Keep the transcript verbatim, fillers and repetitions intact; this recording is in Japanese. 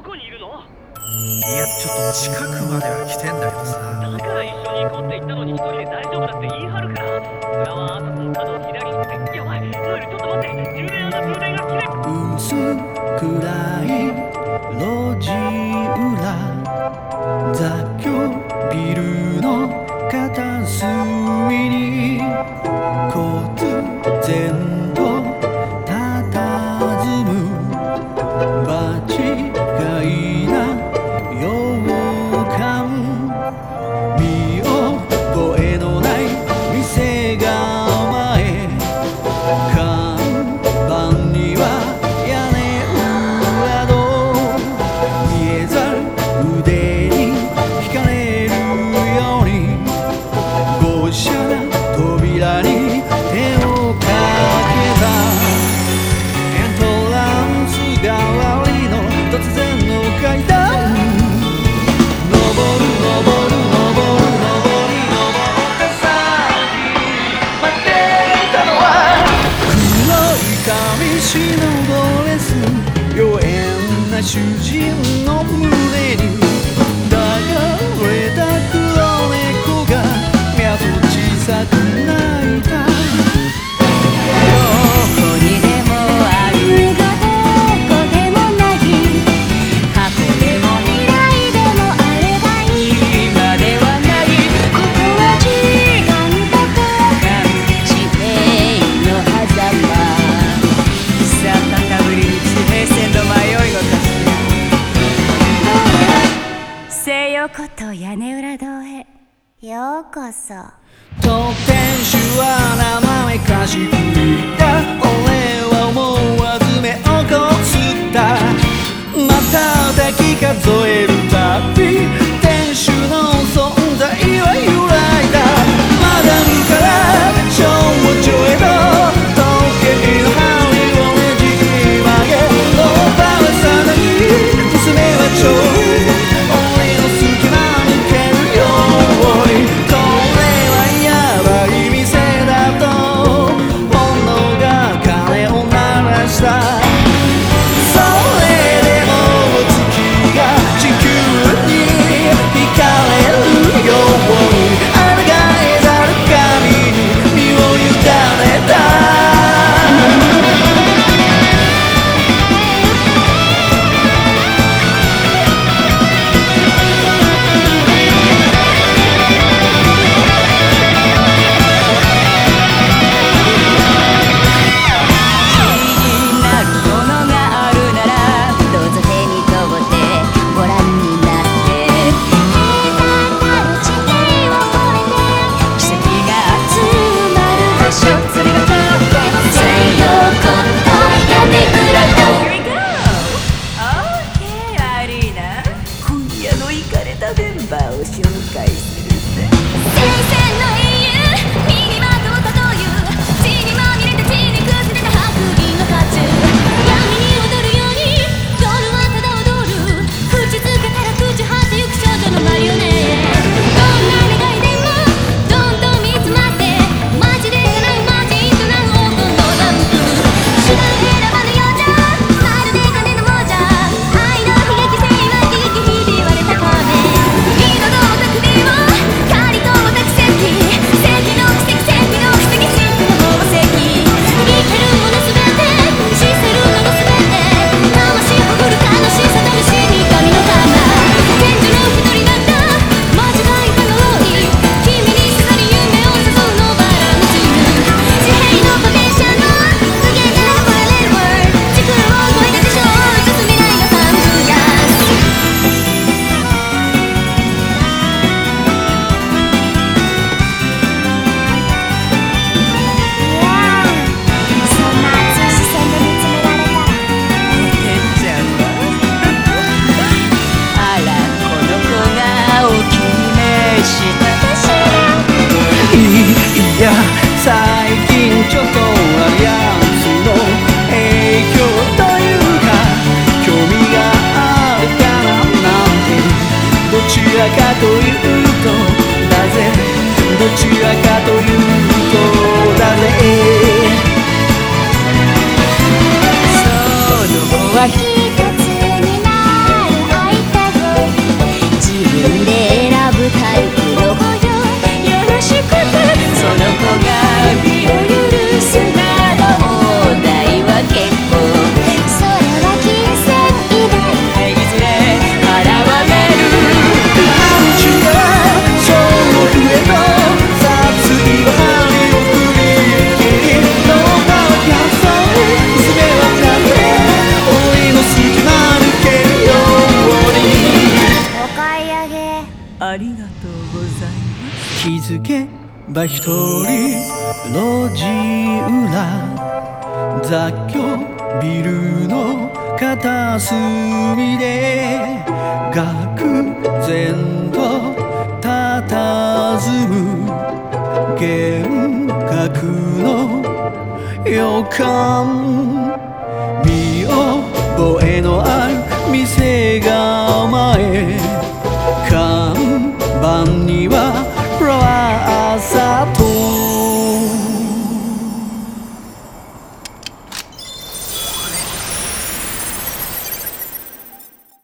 こにいるの？ いや、ちょっと近くまでは来てんだけどさ。 だから一緒に行こうって言ったのに一人で大丈夫だって言い張るから。浦和あそこの角を左にって。やばい、ノエルちょっと待って、充電用の充電が切れ。 薄暗い路地裏、雑居ビルの片隅に忽然と佇む場違いな洋館、見覚えのない店構え、看板には屋根裏の見えざる腕に惹かれるように、ゴシャな扉に手をかけた。エントランス代わりの突然の階段、登る登る登る登り登った先、待っていたのは黒い髪質のドレス、妖艶な主人の胸に抱かれた黒猫が目と小さく泣いた。 どこにでもあるがどこでもない、過去でも未来でもあればいい、今ではない、ここは時間と空間、地平の狭間、久方ぶりに地平線の迷いがかす。西洋こと屋根裏堂へようこそ。 と店主は生めかしく言った。俺は思わず目をこすった。またたき数えるたび店主の存在は揺らいだ。マダムから少女へと時計の針をねじ曲げ、おばあさんに娘はちょい俺の隙間抜けるように、これはやばい店だと本能が鐘を鳴らした。それ分で選ぶタイプの子よ、よろしくてその子が身を許すなら問題は結構、それは金銭以外いずれ払われる。 話がその上の殺意は針を振り切り、どうかわかそう娘はなんで檻の隙間抜けるように。 お買い上げありがとうございます。 気づけば一人路地裏、雑居ビルの片隅で愕然と佇む幻覚の予感、見覚えのある店が